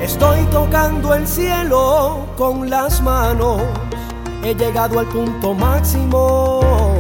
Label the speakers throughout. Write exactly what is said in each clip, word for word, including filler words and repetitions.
Speaker 1: Estoy tocando el cielo con las manos, he llegado al punto máximo.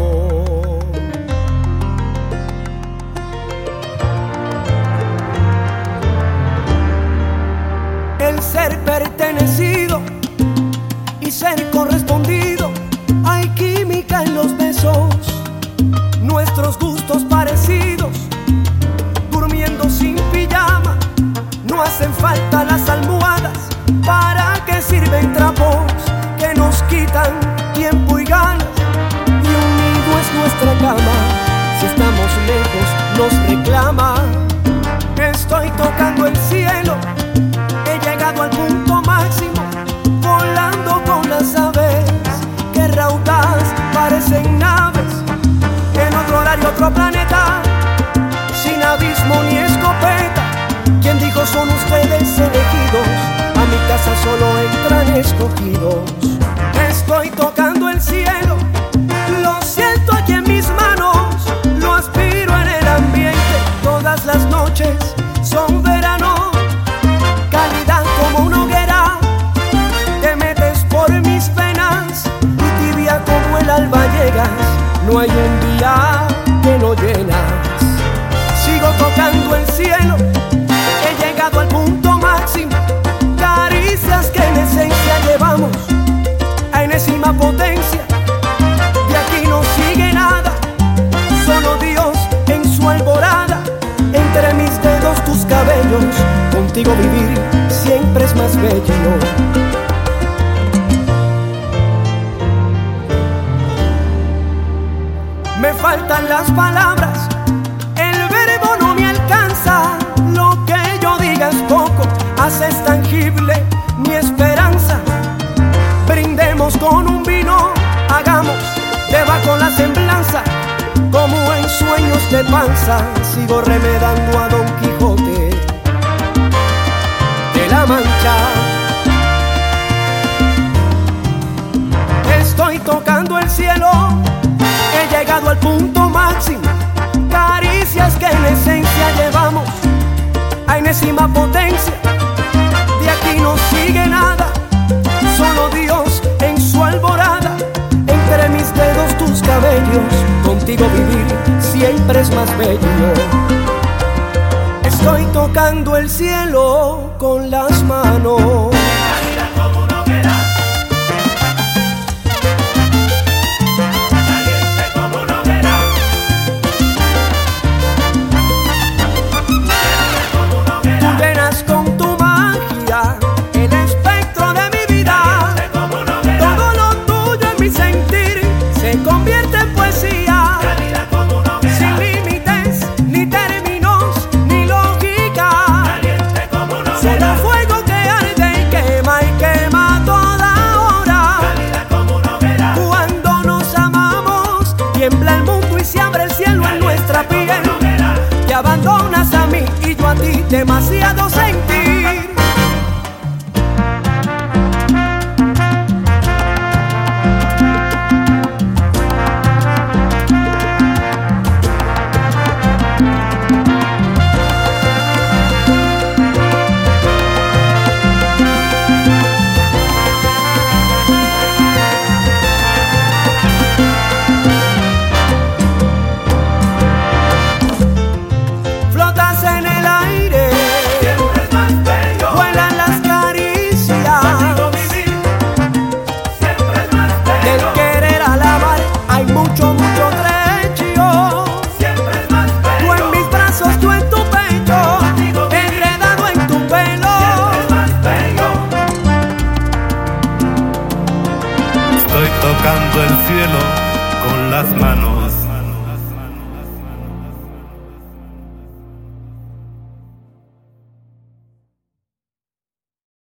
Speaker 1: El ser pertenecido y ser correspondido, hay química en los besos, nuestros gustos parecidos, durmiendo sin pijama, no hacen falta las almohadas. ¿Para qué sirven trapos que nos quitan tiempo y ganas? Y unido es nuestra cama, si estamos lejos nos reclama. Estoy tocando el cielo, he llegado al punto máximo, volando con las aves que raudaz parecen naves, en otro horario, otro planeta, sin abismo ni escopeta. ¿Quién dijo son ustedes elegidos? A mi casa solo entran escogidos. Estoy tocando el cielo, lo siento aquí en mis manos, lo aspiro en el ambiente. Todas las noches son verano, calidad como una hoguera. Te metes por mis penas y tibia como el alba llegas. No hay un día que no llenas. Sigo tocando el cielo, he llegado al punto máximo. Caricias que en esencia llevamos a enésima potencia. De aquí no sigue nada, solo Dios en su alborada. Entre mis dedos tus cabellos, contigo vivir siempre es más bello. Me faltan las palabras, el verbo no me alcanza. Lo que yo diga es poco, haces tangible mi esperanza. Brindemos con un vino, hagamos debajo la semblanza. Como en sueños de panza, sigo remedando a Don Quijote de la Mancha. Estoy tocando el cielo, he llegado al punto máximo. Caricias que en esencia llevamos a enésima potencia. De aquí no sigue nada, solo Dios en su alborada. Entre mis dedos tus cabellos, contigo vivir siempre es más bello. Estoy tocando el cielo con las manos. Tiembla el mundo y se abre el cielo en nuestra piel. Te abandonas a mí y yo a ti, demasiado sentir.
Speaker 2: Tocando el cielo con las manos,